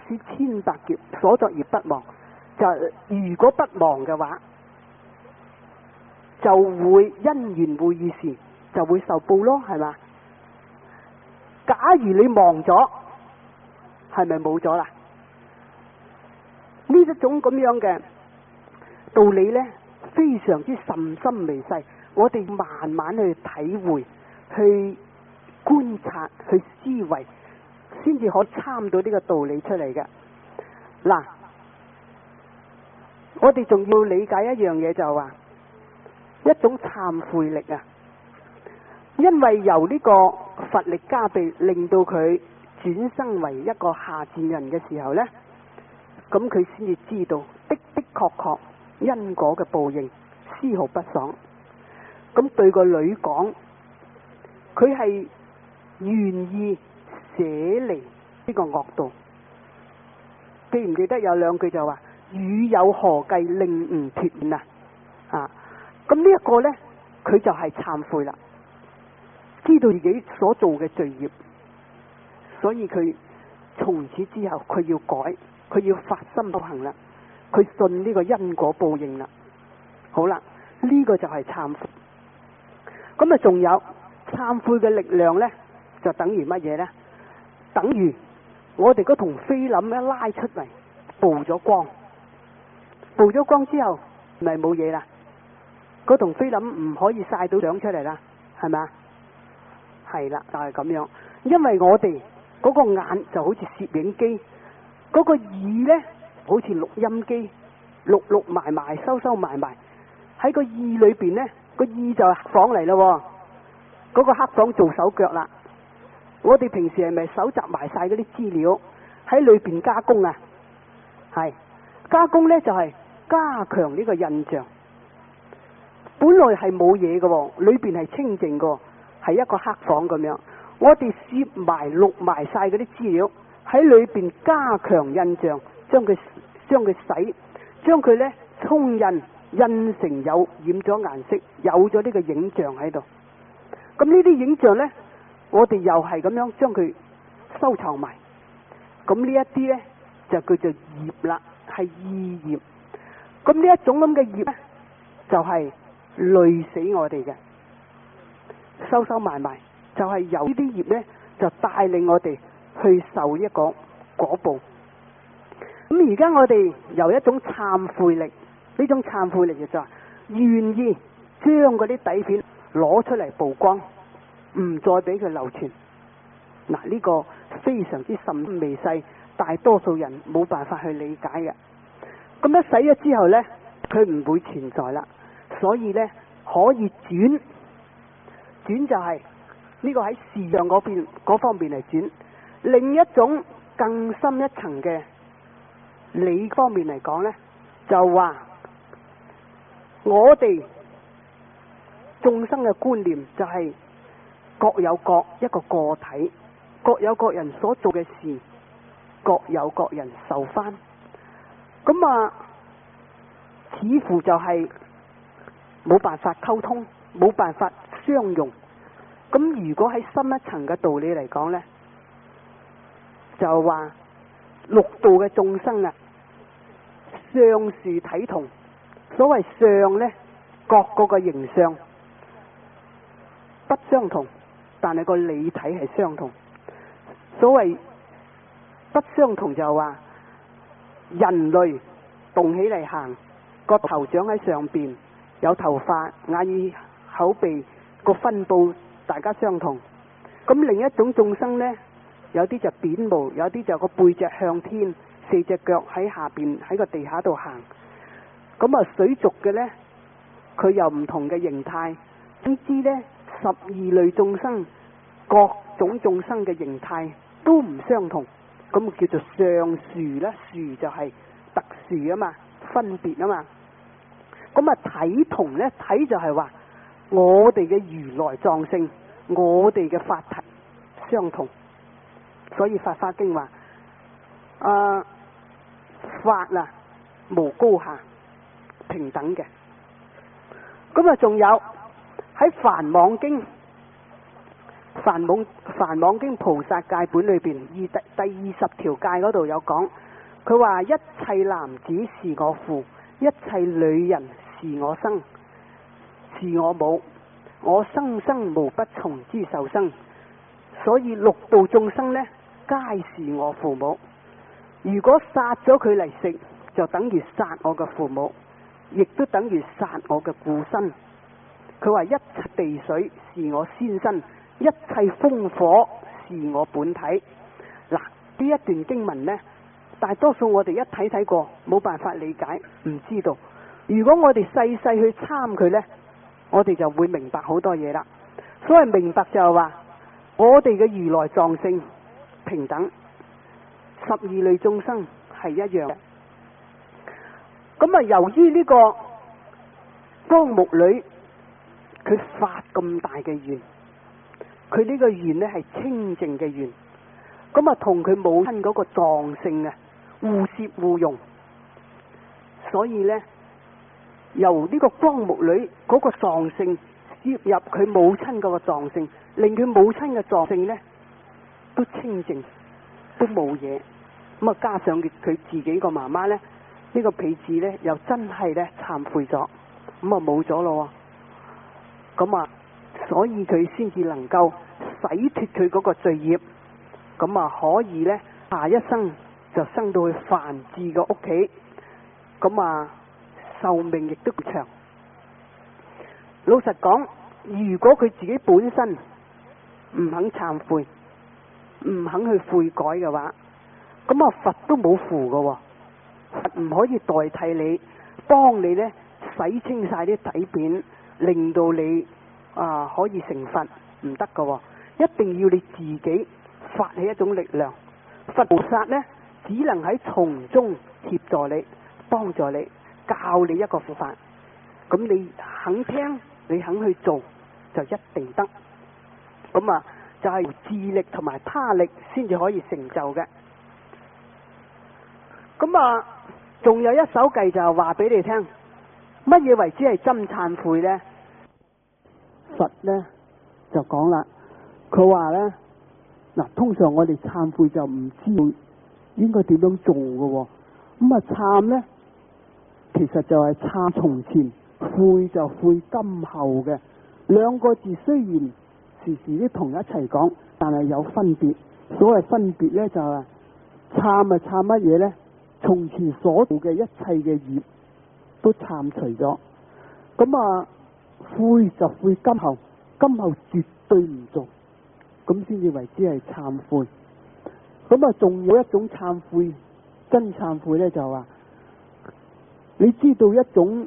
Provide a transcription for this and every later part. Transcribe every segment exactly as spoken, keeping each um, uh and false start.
使千百劫，所作業不忘。就如果不忘嘅話，就會因緣會遇時就會受報咯，係嘛？假如你忘咗，係咪冇咗啦？呢一種咁樣嘅道理呢，非常之甚深微細，我哋慢慢去體會、去觀察、去思維，先至可參到呢個道理出嚟嘅。嗱，我哋仲要理解一樣嘢，就係話一種懺悔力啊，因為由呢個佛力加被，令到佢轉生為一個下賤人嘅時候呢，咁佢先至知道的的確確因果嘅報應絲毫不爽。咁對個女講，佢係願意捨離呢個惡道。記唔記得有兩句就話汝有何計令吾脫免啊？啊，咁呢一個呢，佢就係懺悔啦，知道自己所做嘅罪業，所以佢從此之後佢要改，佢要發心修行啦，佢信呢個因果報應啦。好啦，呢個就係懺悔。咁啊，仲有懺悔嘅力量呢，就等於乜嘢呢？等於我哋嗰桶菲林一拉出嚟，曝咗光，曝咗光之後，咪冇嘢啦。嗰桶菲林唔可以曬到相出嚟啦，係咪啊？係啦，就係咁樣。因為我哋嗰個眼就好似攝影機，嗰個耳呢好似錄音機，錄錄埋埋，收收埋埋。喺個耳裏邊呢，個耳就係黑房嚟咯。嗰個黑房做手腳啦。我哋平時係咪搜集埋晒嗰啲資料喺裏邊加工啊？係加工呢，就係加強呢個印象。本來係冇嘢嘅，裏邊係清淨嘅，係一個黑房咁樣。我哋攝埋錄埋晒嗰啲資料喺裏邊加強印象，將佢將佢洗，將佢呢沖印印成有染咗顏色，有咗呢個影像喺度。咁呢啲影像呢，我哋又係咁樣將佢收藏埋。咁呢一啲呢，就叫做業啦，係意業。咁呢一種咁嘅業呢，就係累死我哋嘅，收收埋埋，就係由呢啲業呢，就帶領我哋去受一個果報。咁而家我哋由一種懺悔力，呢種懺悔力就係願意將嗰啲底片攞出嚟曝光，唔再俾佢流傳。嗱，呢個非常之甚微細，大多數人冇辦法去理解嘅。咁一洗咗之後呢，佢唔會存在啦。所以呢，可以轉轉就係呢個喺視像嗰邊嗰方面嚟轉。另一種更深一層嘅理方面嚟講呢，就話我哋眾生嘅觀念就係各有各一個個體，各有各人所做嘅事，各有各人受翻。咁啊，似乎就係冇辦法溝通，冇辦法相容。咁如果喺深一層嘅道理嚟講呢，就話六道嘅眾生啊，相殊體同。所謂相呢，各個嘅形象不相同，但係個理體係相同。所謂不相同就話人類動起嚟行，個頭長喺上邊，有頭髮，眼耳口鼻個分布大家相同。咁另一種眾生呢，有啲就扁毛，有啲就個背脊向天，四隻腳喺下邊喺個地下度行。咁啊，水族嘅呢，佢有唔同嘅形態。總之呢，十二類眾生各種眾生嘅形態都唔相同，咁叫做相殊啦。殊就係特殊啊嘛，分別啊嘛。咁啊，體同呢，體就係話我哋嘅如來藏性，我哋嘅法體相同。所以《法華經》話啊，法啊無高下，平等嘅。咁啊，仲有喺《梵網經》 梵網梵網經菩薩戒本裏邊二第第二十條戒嗰度有講，佢話一切男子是我父，一切女人是我生，是我母，我生生無不從之受生，所以六道眾生呢，皆是我父母。如果殺咗佢嚟食，就等於殺我嘅父母，亦都等於殺我嘅父身。佢話一切地水是我先身，一切風火是我本體。嗱，呢一段經文呢，大多數我哋一睇睇過，冇辦法理解，唔知道。如果我哋細細去參佢呢，我哋就會明白好多嘢啦。所謂明白就係話，我哋嘅如來藏性平等，十二類眾生係一樣嘅。咁啊，由於呢個光目女佢發咁大嘅願，佢呢個願呢係清淨嘅願，咁啊同佢母親嗰個藏性啊互攝互融，所以呢，由呢個光目女嗰個藏性攝入佢母親嗰個藏性，令佢母親嘅藏性呢都清淨，都冇嘢。咁啊加上佢佢自己個媽媽呢，呢個婢子呢又真係呢懺悔咗，咁啊冇咗咯。咁啊，所以佢先至能夠洗脱佢嗰個罪業，咁啊可以呢下一生就生到去梵志嘅屋企，咁啊壽命亦都長。老實講，如果佢自己本身唔肯懺悔，唔肯去悔改嘅話，咁啊佛都冇符㗎，佛唔可以代替你，幫你呢洗清晒啲底片，令到你啊可以成佛，唔得㗎，一定要你自己發起一種力量。佛菩薩呢，只能喺從中協助你，幫助你，教你一個佛法。咁你肯聽，你肯去做，就一定得。咁啊，就係智力同埋他力先至可以成就嘅。咁啊，仲有一首偈就係話俾你聽，乜嘢為之係真懺悔呢？佛呢就講啦，佢話呢，嗱，通常我哋懺悔就唔知道應該點樣做嘅，咁啊懺呢，其實就係懺從前，悔就悔今後嘅。兩個字雖然時時都同一齊講，但係有分別。所謂分別呢，就係懺啊懺乜嘢呢？從前所做嘅一切嘅業都懺除咗，咁啊悔就悔今後，今後絕對唔做，咁先至為之係懺悔。咁啊仲有一種懺悔，真懺悔呢，就話，你知道一種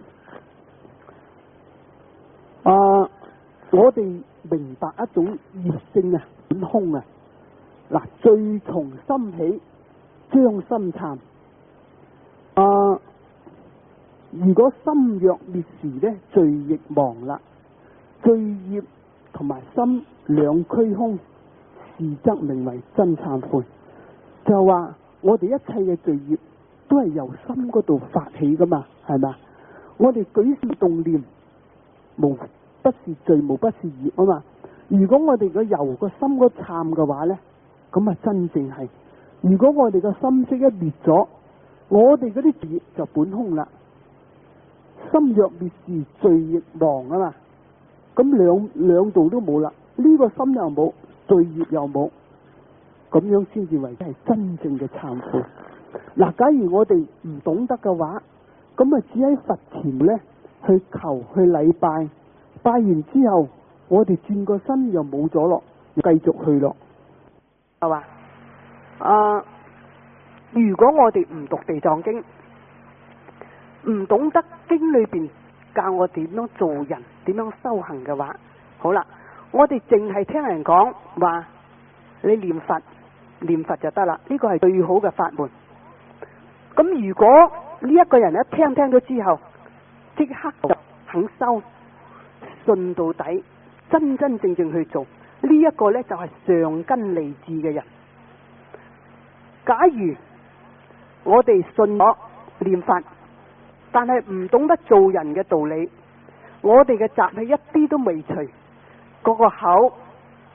啊，我哋明白一種業性啊，本空啊，嗱，罪從心起，將心懺。啊！如果心若滅時呢，罪亦亡啦。罪業同埋心兩俱空，是則名為真懺悔。就話我哋一切嘅罪業都係由心嗰度發起噶嘛，係嘛？我哋舉思動念，無不是罪，無不是業啊嘛。如果我哋個由個心嗰懺嘅話呢，咁啊真正係。如果我哋個心識一滅咗，我哋嗰啲業就本空啦。心若滅時，罪亦亡啊嘛。咁兩兩度都冇啦，呢、這個心又冇，罪業又冇，咁樣先至為之係真正嘅懺悔。嗱，假如我哋唔懂得嘅話，咁啊只喺佛前呢去求去禮拜，拜完之後，我哋轉個身又冇咗咯，繼續去咯，係嘛？啊！如果我哋唔讀地藏經，唔懂得經裏邊教我點樣做人，點樣修行嘅話，好啦，我哋淨係聽人講話，你念佛念佛就得啦，呢個係最好嘅法門。咁如果呢一個人一聽聽咗之後，即刻就肯修，信到底，真真正正去做，呢一個呢就係上根利智嘅人。假如我哋信咗念佛，但係唔懂得做人嘅道理，我哋嘅習氣一啲都未除，嗰個口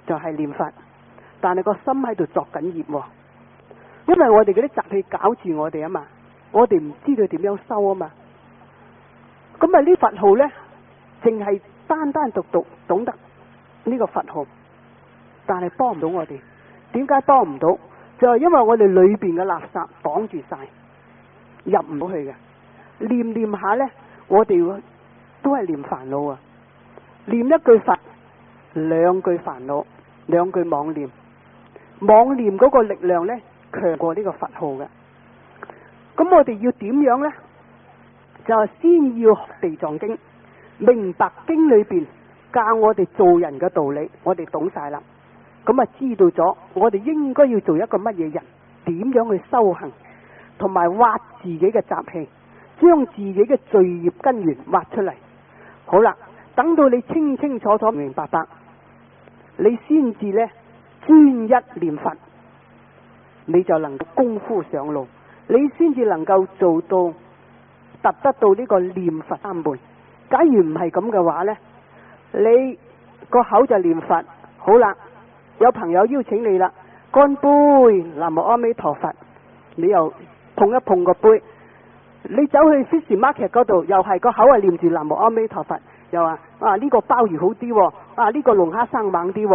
就係念佛，但係個心喺度作緊業，因為我哋嗰啲習氣搞住我哋啊嘛，我哋唔知道點樣修啊嘛。咁啊呢佛號呢，淨係單單獨獨懂得呢個佛號，但係幫唔到我哋。點解幫唔到？就係因為我哋裏邊嘅垃圾擋住晒，入唔到去嘅。念念下呢，我哋都係念煩惱啊！念一句佛，兩句煩惱，兩句妄念。妄念嗰個力量呢，強過呢個佛號嘅。咁我哋要點樣呢？就係先要學地藏經，明白經裏邊教我哋做人嘅道理，我哋懂晒啦。咁啊，知道咗我哋應該要做一個乜嘢人，點樣去修行，同埋挖自己嘅習氣，將自己嘅罪業根源挖出嚟。好啦，等到你清清楚楚明明白白，你先至呢專一念佛，你就能夠功夫上路，你先至能夠做到達得到呢個念佛三昧。假如唔係咁嘅話呢，你個口就念佛，好啦，有朋友邀請你啦，乾杯，南無阿彌陀佛，你又碰一碰個杯。你走去 fish market 嗰度，又係個口係念住南無阿彌陀佛，又話啊呢個鮑魚好啲，啊呢個龍蝦生猛啲。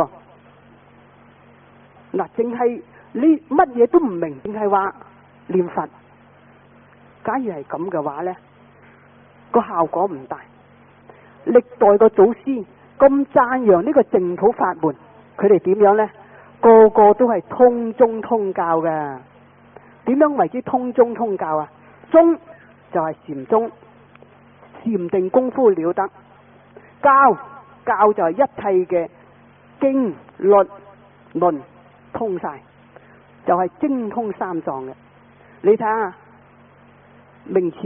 嗱，淨係你乜嘢都唔明，淨係話念佛。假如係咁嘅話呢，個效果唔大。歷代個祖師咁讚揚呢個淨土法門，佢哋點樣呢？個個都係通中通教嘅。點樣為之通中通教啊？中就係禪宗，禪定功夫了得；教教就係一切嘅經律論通晒，就係精通三藏嘅。你睇下明朝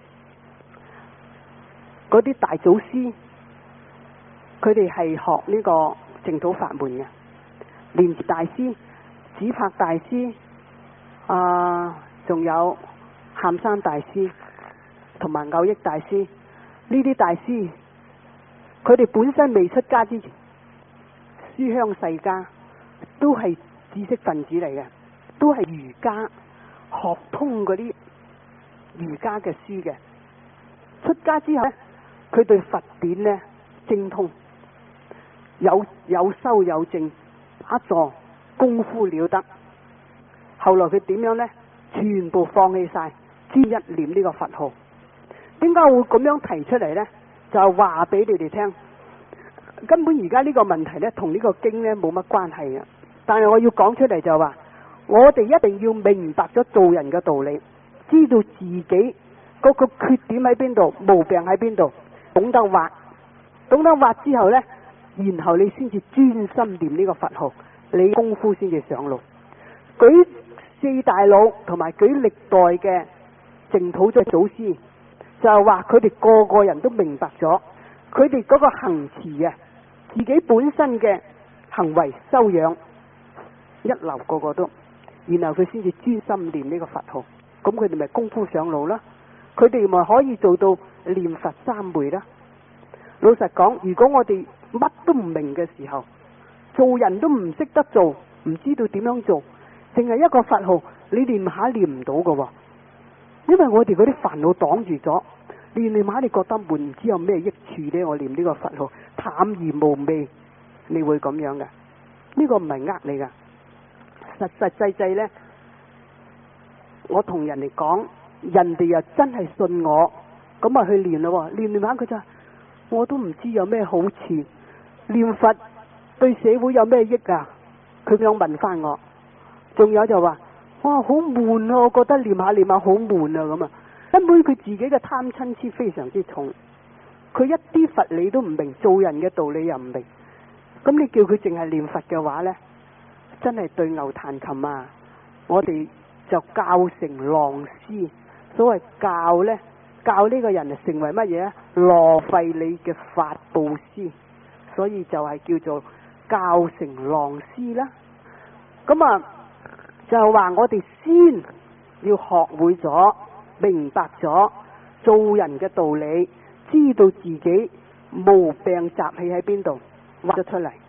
嗰啲大祖師，佢哋係學呢個淨土法門嘅。蓮池大師、紫柏大師，啊，仲有喊山大師同埋藕益大師，呢啲大師佢哋本身未出家之前，書香世家，都係知識分子嚟嘅，都係儒家學通嗰啲儒家嘅書嘅。出家之後呢，佢對佛典呢精通，有有修有證，打坐功夫了得。後來佢點樣呢？全部放棄晒，專一念呢個佛號。點解會咁樣提出嚟呢？就係話俾你哋聽，根本而家呢個問題呢，同呢個經呢冇乜關係嘅。但係我要講出嚟就係話，我哋一定要明白咗做人嘅道理，知道自己嗰個缺點喺邊度，毛病喺邊度，懂得挖，懂得挖之後呢，然後你先至專心念呢個佛號，你功夫先至上路。舉四大佬同埋舉歷代嘅淨土嘅祖師，就係話佢哋個個人都明白咗，佢哋嗰個行持啊，自己本身嘅行為修養一流，個個都，然後佢先至專心念呢個佛號，咁佢哋咪功夫上路啦。佢哋咪可以做到念佛三昧啦。老實講，如果我哋乜都唔明嘅時候，做人都唔識得做，唔知道點樣做，淨係一個佛號，你念下念唔到㗎喎，因為我哋嗰啲煩惱擋住咗，念念下你覺得悶，唔知有咩益處呢？我念呢個佛號淡而無味，你會咁樣嘅？呢個唔係呃你噶，實實際際呢，我同人哋講，人哋又真係信我，咁啊去念咯，念念下佢就，我都唔知有咩好處，念佛對社會有咩益啊？佢咁樣問翻我，仲有就話，哇好悶啊，我覺得念下念下好悶啊咁啊，根本佢自己嘅貪嗔痴非常之重，佢一啲佛理都唔明，做人嘅道理又唔明，咁你叫佢淨係念佛嘅話呢，真係對牛彈琴啊！我哋就教成狼師，所謂教呢，教呢個人就成為乜嘢啊？浪費你嘅法布施，所以就係叫做教成狼師啦。咁啊，就係話我哋先要學會咗，明白咗做人嘅道理，知道自己毛病習氣喺邊度，挖咗出嚟，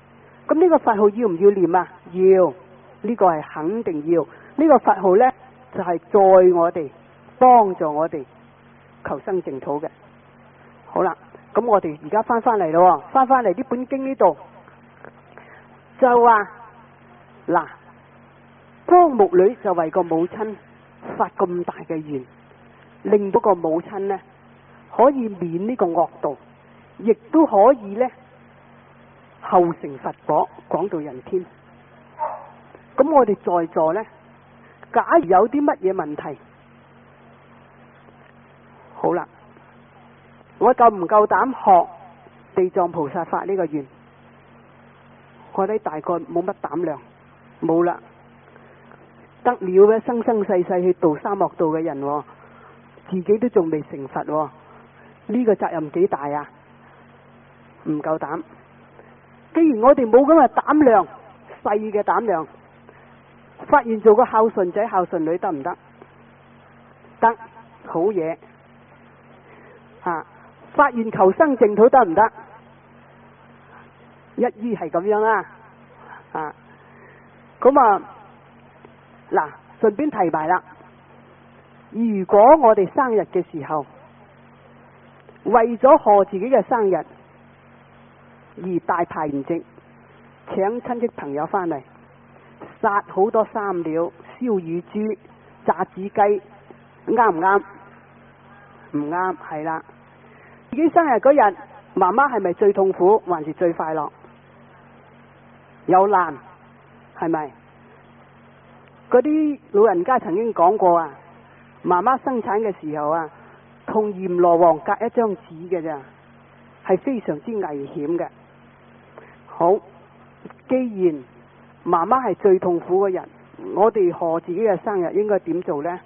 咁呢個佛號要唔要念啊？要，呢個係肯定要。呢個佛號呢，就係載我哋，幫助我哋求生淨土嘅。好啦，咁我哋而家翻翻嚟咯，翻翻嚟呢本經呢度就話嗱，湯木女就為個母親發咁大嘅願，令到個母親呢可以免呢個惡道，亦都可以呢後成佛果，廣度人天。咁我哋在座呢，假如有啲乜嘢問題，好啦，我夠唔夠膽學地藏菩薩發呢個願？我哋大概冇乜膽量，冇啦，得了嘅生生世世去度三惡道嘅人，自己都仲未成佛，呢個責任幾大啊？唔夠膽。既然我哋冇咁嘅膽量，細嘅膽量，發願做個孝順仔孝順女得唔得？得，好嘢。啊，發願求生淨土得唔得？一於係咁樣啦。啊，咁啊，嗱，順便提埋啦，如果我哋生日嘅時候，為咗賀自己嘅生日而大排筵席，請親戚朋友翻嚟，殺好多三料、燒乳豬、炸子雞，啱唔啱？唔啱，係啦。自己生日嗰日，媽媽係咪最痛苦，還是最快樂？有難，係咪？嗰啲老人家曾經講過啊，媽媽生產嘅時候啊，同閻羅王隔一張紙嘅咋，係非常之危險嘅。好，既然媽媽係最痛苦嘅人，我哋賀自己嘅生日應該點做呢？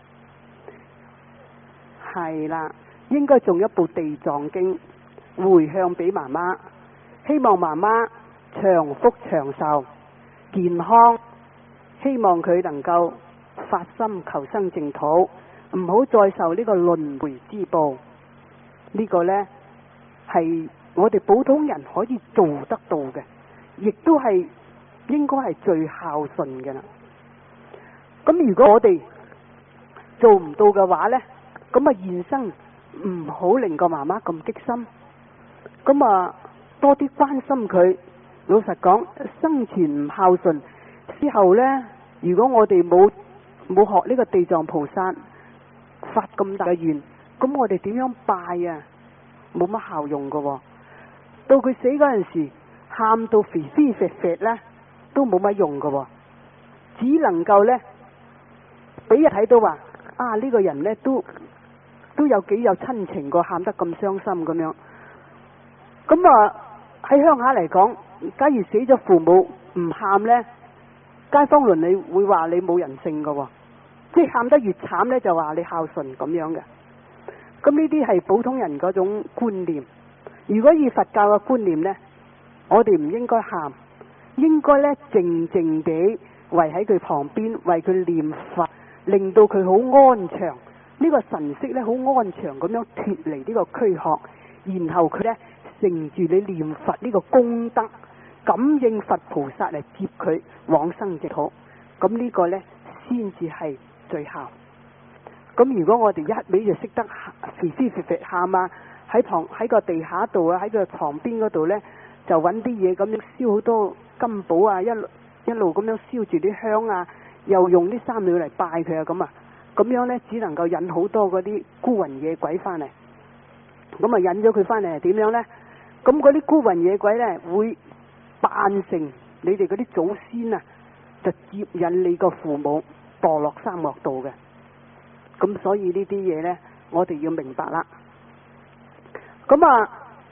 係啦，應該仲一部地藏經回向俾媽媽，希望媽媽長福長壽、健康，希望佢能夠發心求生淨土，唔好再受呢個輪迴之報。呢個呢，係我哋普通人可以做得到嘅，亦都係應該係最孝順嘅啦。咁如果我哋做唔到嘅話呢，咁啊現生唔好令個媽媽咁激心，咁啊多啲關心佢。老實講，生前唔孝順之後呢，如果我哋冇冇學呢個地藏菩薩發咁大嘅願，咁我哋點樣拜啊？冇乜效用噶。到佢死嗰陣時，喊到肥肥肥肥呢，都冇乜用噶，只能夠呢，俾人睇到話啊呢個人呢，都都有幾有親情過，喊得咁傷心咁樣。咁啊喺鄉下嚟講，假如死咗父母唔喊呢，街坊鄰里會話你冇人性噶，即係喊得越慘呢，就話你孝順咁樣嘅。咁呢啲係普通人嗰種觀念。如果以佛教嘅觀念呢，我哋唔應該喊，應該呢靜靜地圍喺佢旁邊，為佢念佛，令到佢好安詳。呢個神識呢，好安詳咁樣脫離呢個軀殼，然後佢呢乘住你念佛呢個功德，感應佛菩薩嚟接佢往生淨土。咁呢個呢，先至係最孝。咁如果我哋一味就識得肥肥肥肥喊啊，喺旁喺個地下度啊，喺個床邊嗰度呢，就揾啲嘢咁樣燒好多金寶啊，一路一路咁樣燒住啲香啊，又用啲三料嚟拜佢啊，咁啊，咁樣呢，只能夠引好多嗰啲孤魂野鬼翻嚟。咁啊引咗佢翻嚟係點樣呢？咁嗰啲孤魂野鬼呢，會扮成你哋嗰啲祖先啊，就接引你個父母墮落三惡道嘅。咁所以呢啲嘢呢，我哋要明白啦。咁啊，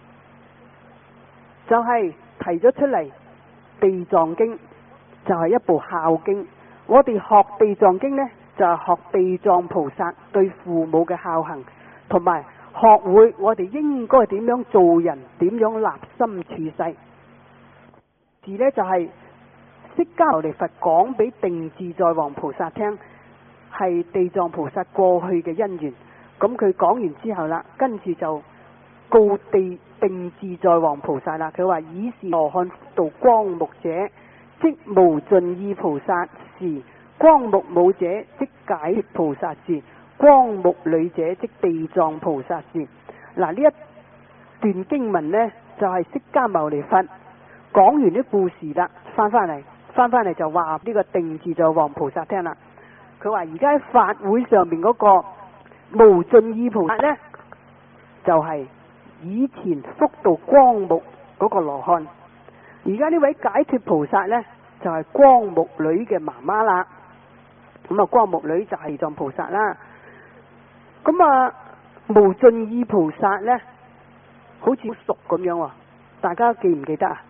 就係提咗出嚟，地藏經就係一部孝經。我哋學地藏經呢，就係學地藏菩薩對父母嘅孝行，同埋學會我哋應該點樣做人，點樣立心處世。字呢，就係釋迦牟尼佛講俾定自在王菩薩聽，係地藏菩薩過去嘅因緣。咁佢講完之後啦，跟住就告地定自在王菩薩啦。佢話以是羅漢度光目者，即無盡意菩薩是；光目冇者，即解脫菩薩是；光目裏者，即地藏菩薩是。嗱，呢一段經文呢，就係、是、釋迦牟尼佛講完啲故事啦，翻翻嚟，翻翻嚟就話呢個定自在王菩薩聽啦。佢話而家喺法會上面嗰個無盡意菩薩呢，就係、是、以前福度光目嗰個羅漢，而家呢位解脫菩薩呢，就係、是、光目女嘅媽媽啦。咁啊，光目女就係地藏菩薩啦。咁啊，無盡意菩薩呢，好似好熟咁樣喎，大家記唔記得啊？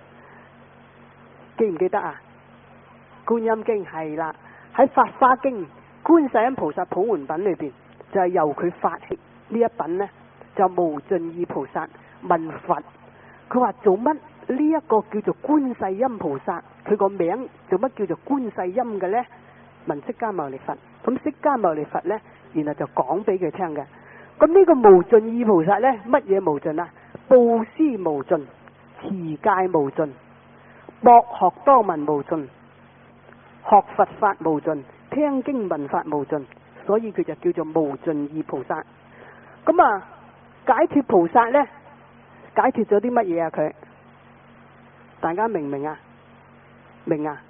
記唔記得啊？觀音經係啦，喺法華經觀世音菩薩普門品裏邊，就係、是、由佢發起呢一品呢，就無盡意菩薩問佛，佢話做乜呢一個叫做觀世音菩薩，佢個名做乜叫做觀世音嘅呢？問釋迦牟尼佛，咁釋迦牟尼佛呢，然後就講俾佢聽嘅。咁呢個無盡意菩薩呢，乜嘢無盡啊？布施無盡，持戒無盡，博學多聞無盡，學佛法無盡，聽經聞法無盡，所以佢就叫做無盡意菩薩。咁啊，解脫菩薩呢，解脫咗啲乜嘢啊？佢大家明唔明啊？明啊？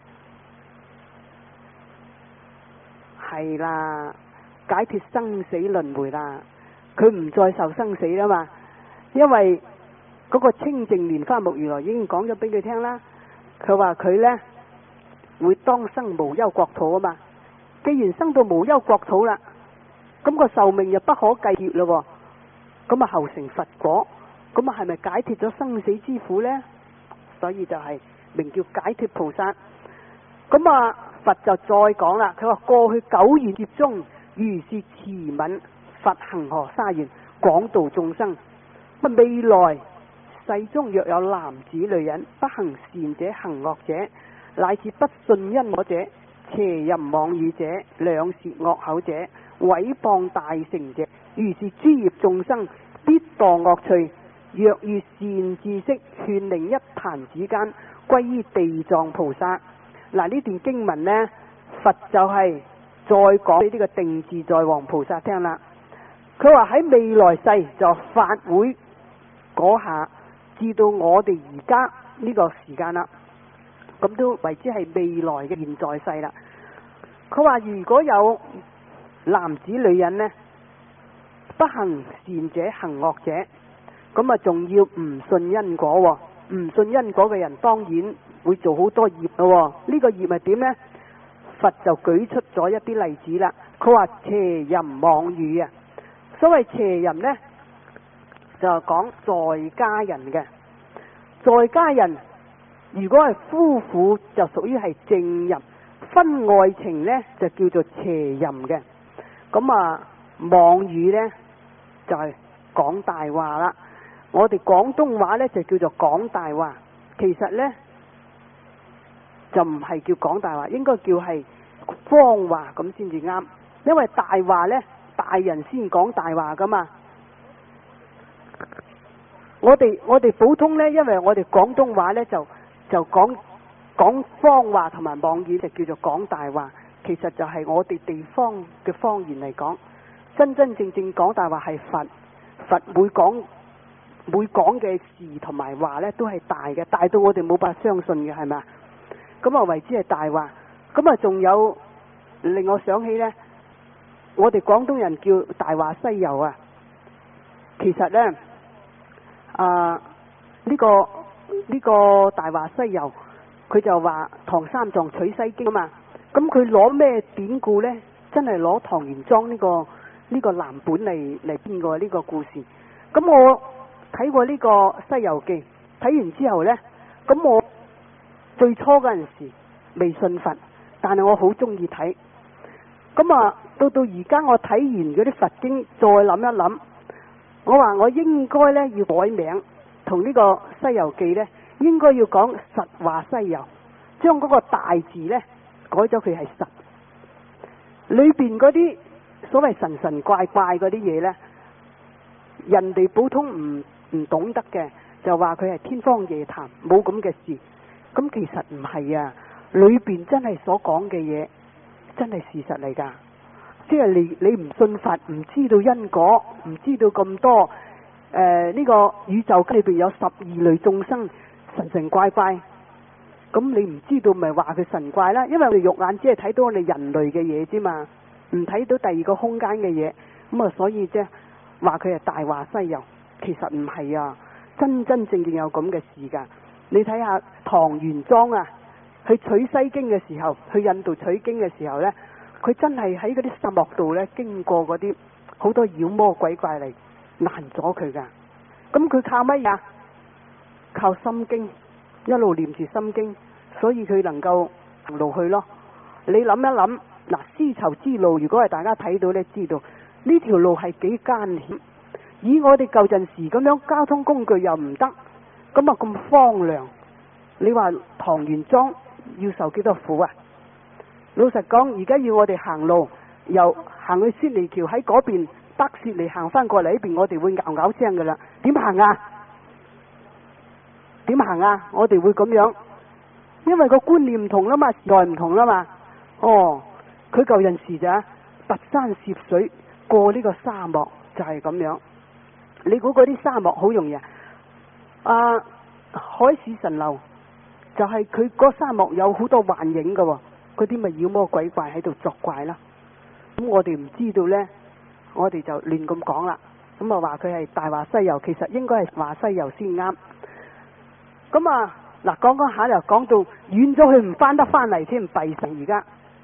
係啦，解脫生死輪迴啦，佢唔再受生死啦嘛，因為嗰個清淨蓮花目如來已經講咗俾佢聽啦。佢話佢呢會當生無憂國土啊嘛，既然生到無憂國土啦，咁個壽命又不可計劫咯，咁啊後成佛果，咁啊係咪解脫咗生死之苦呢？所以就係名叫解脫菩薩。咁啊佛就再講啦，佢話過去久遠劫中，如是慈憫佛恒河沙願廣度眾生。未來世中若有男子女人不行善者行惡者，乃至不信因果者，邪淫妄語者，兩舌惡口者，毀謗大乘者，如是諸業眾生必墮惡趣。若遇善知識勸令一彈指間，歸於地藏菩薩。嗱，呢段經文呢，佛就係再講俾呢個定自在王菩薩聽啦。佢話喺未來世就法會嗰下，至到我哋而家呢個時間啦，咁都為之係未來嘅現在世啦。佢話如果有男子女人呢，不行善者行惡者，咁啊仲要唔信因果，唔信因果嘅人當然會做好多業咯。呢個業係點呢？佛就舉出咗一啲例子啦。佢話邪淫妄語啊，所謂邪淫呢，就係講在家人嘅，在家人如果係夫婦就屬於係正淫，婚外情呢就叫做邪淫嘅。咁啊妄語呢就係講大話啦。我哋廣東話呢就叫做講大話，其實呢就唔係叫講大話，應該叫係謊話咁先至啱。因為大話呢，大人先講大話噶嘛。我哋我哋普通呢，因為我哋廣東話呢就就講講謊話同埋妄語，就叫做講大話。其實就係我哋地方嘅方言嚟講，真真正正講大話係佛。佛每講每講嘅事同埋話呢，都係大嘅，大到我哋冇法相信嘅，係咪？咁啊為之係大話。咁啊仲有令我想起呢，我哋廣東人叫大話西遊啊。其實呢，啊呢個呢個大話西遊，佢就話唐三藏取西經啊嘛。咁佢攞咩典故呢？真係攞唐玄奘呢個呢個藍本嚟嚟編過呢個故事。咁我睇過呢個《西遊記》，睇完之後呢，咁我最初嗰陣時未信佛，但係我好中意睇。咁啊，到到而家我睇完嗰啲佛經，再諗一諗，我話我應該呢要改名，同呢個《西遊記》呢應該要講實話西遊，將嗰個大字呢改咗佢係實，裏邊嗰啲所謂神神怪怪嗰啲嘢呢，人哋普通唔唔懂得嘅，就話佢係天方夜譚，冇咁嘅事。咁其實唔係啊，裏邊真係所講嘅嘢真係事實嚟噶。即係你你唔信佛，唔知道因果，唔知道咁多誒呢、呃這個宇宙裏邊有十二類眾生，神神怪怪。咁你唔知道咪話佢神怪啦？因為我哋肉眼只係睇到我哋人類嘅嘢啫嘛，唔睇到第二個空間嘅嘢。咁啊，所以啫話佢係大話西遊，其實唔係啊，真真正正有咁嘅事噶。你睇下唐玄奘啊，去取西經嘅時候，去印度取經嘅時候呢，佢真係喺嗰啲沙漠度呢，經過嗰啲好多妖魔鬼怪嚟難咗佢噶。咁佢靠乜嘢？靠心經。一路念住心經，所以佢能夠行路去咯。你諗一諗，嗱，絲綢之路，如果係大家睇到呢，知道呢條路係幾艱險。以我哋舊陣時咁樣，交通工具又唔得，咁啊咁荒涼。你話唐玄奘要受幾多苦啊？老實講，而家要我哋行路，由行去雪梨橋喺嗰邊北雪梨行翻過嚟呢邊，我哋會咬咬聲噶啦。點行啊？點行啊？我哋會咁樣，因為個觀念唔同啦嘛，時代唔同啦嘛。哦，佢舊陣時就跋山涉水過呢個沙漠，就係咁樣。你估嗰啲沙漠好容易啊？啊，海市蜃樓就係佢嗰沙漠有好多幻影噶，嗰啲咪妖魔鬼怪喺度作怪啦。咁我哋唔知道呢，我哋就亂咁講啦。咁啊話佢係大話西遊，其實應該係話西遊先啱。咁啊，嗱，講講下又講到遠咗，佢唔翻得翻嚟添，弊神而家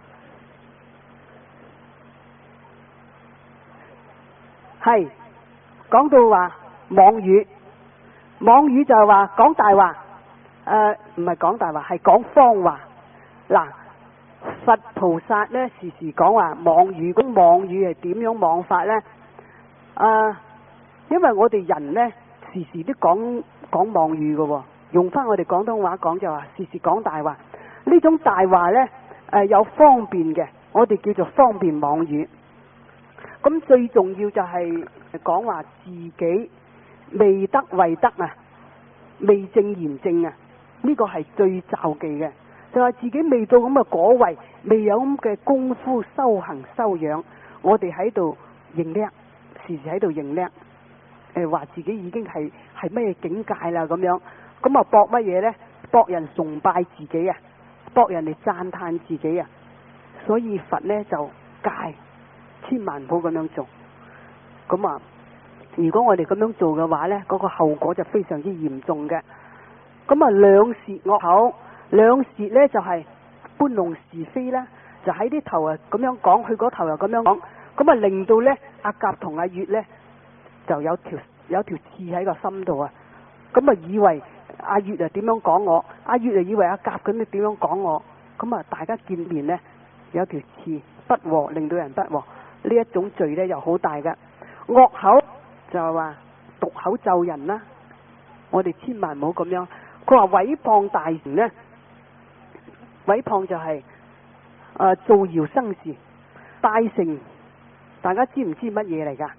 係講到話妄語，妄語就係話講大話，誒唔係講大話，係講謊話。嗱，佛菩薩呢時時講話妄語，咁妄語係點樣妄法呢？啊，因為我哋人呢時時都講講妄語嘅喎。用翻我哋廣東話講就話時時講大話，呢種大話呢，誒、呃、有方便嘅，我哋叫做方便妄語。咁最重要就係講話自己未得為得啊，未正言正啊，呢、這個係最罩忌嘅。就係自己未到咁嘅果位，未有咁嘅功夫修行修養，我哋喺度認叻，時時喺度認叻，誒話自己已經係係咩境界啦咁樣。咁啊，博乜嘢呢？博人崇拜自己啊，博人哋讚嘆自己啊。所以佛呢就戒，千萬唔好咁樣做。咁啊，如果我哋咁樣做嘅話呢，嗰個後果就非常之嚴重嘅。咁啊，兩舌惡口，兩舌呢就係搬弄是非啦，就喺啲頭啊咁樣講，去嗰頭又咁樣講，咁啊令到呢阿甲同阿乙呢就有條有條刺喺個心度啊。咁啊以為阿月啊點樣講我，阿月啊以為阿甲咁你點樣講我，咁啊大家見面呢，有條刺不和，令到人不和，呢一種罪呢又好大嘅。惡口就係話毒口咒人啦，我哋千萬唔好咁樣。佢話毀謗大乘呢，毀謗就係、是、誒、呃、造謠生事。大乘大家知唔知乜嘢嚟噶？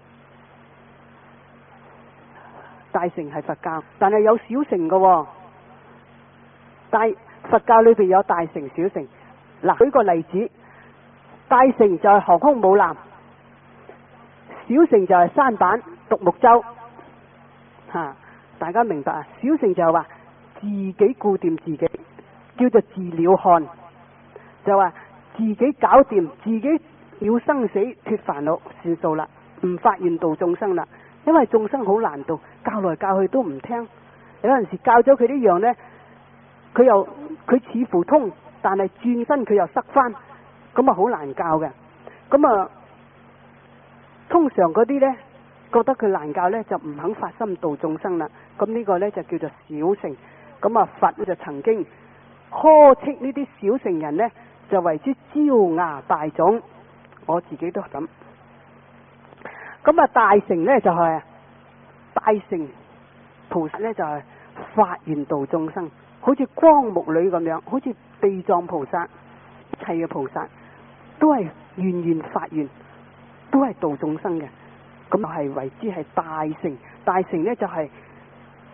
大乘係佛教，但係有小乘嘅、哦。大佛教裏邊有大乘小乘。嗱，舉個例子，大乘就係航空母艦，小乘就係舢板獨木舟。吓、啊，大家明白啊？小乘就係話自己顧掂自己，叫做自了漢，就話自己搞掂，自己了生死脫煩惱算數啦，唔發願度眾生啦。因為眾生好難度，教來教去都唔聽，有陣時教咗佢呢樣呢，佢又佢似乎通，但係轉身佢又塞翻，咁啊好難教嘅。咁啊，通常嗰啲呢，覺得佢難教呢，就唔肯發心度眾生啦。咁呢個呢，就叫做小乘。咁啊佛就曾經呵斥呢啲小乘人呢，就為之招牙大種。我自己都咁。咁啊大乘呢，就係、是、大乘菩薩呢，就係、是、發願度眾生，好似光目女咁樣，好似地藏菩薩，一切嘅菩薩都係願願發願，都係度眾生嘅。咁係為之係大乘。大乘呢，就係、是、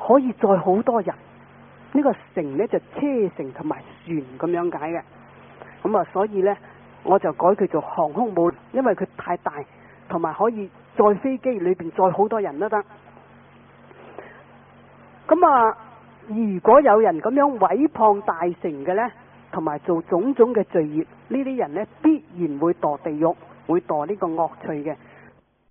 可以載好多人。呢、這個乘呢，就車乘同埋船咁樣解嘅。咁啊，所以呢，我就改佢做航空母艦，因為佢太大，同埋可以載飛機裏邊載好多人都得。咁啊，如果有人咁樣毀謗大乘嘅呢，同埋做種種嘅罪業，呢啲人呢，必然會墮地獄，會墮呢個惡趣嘅。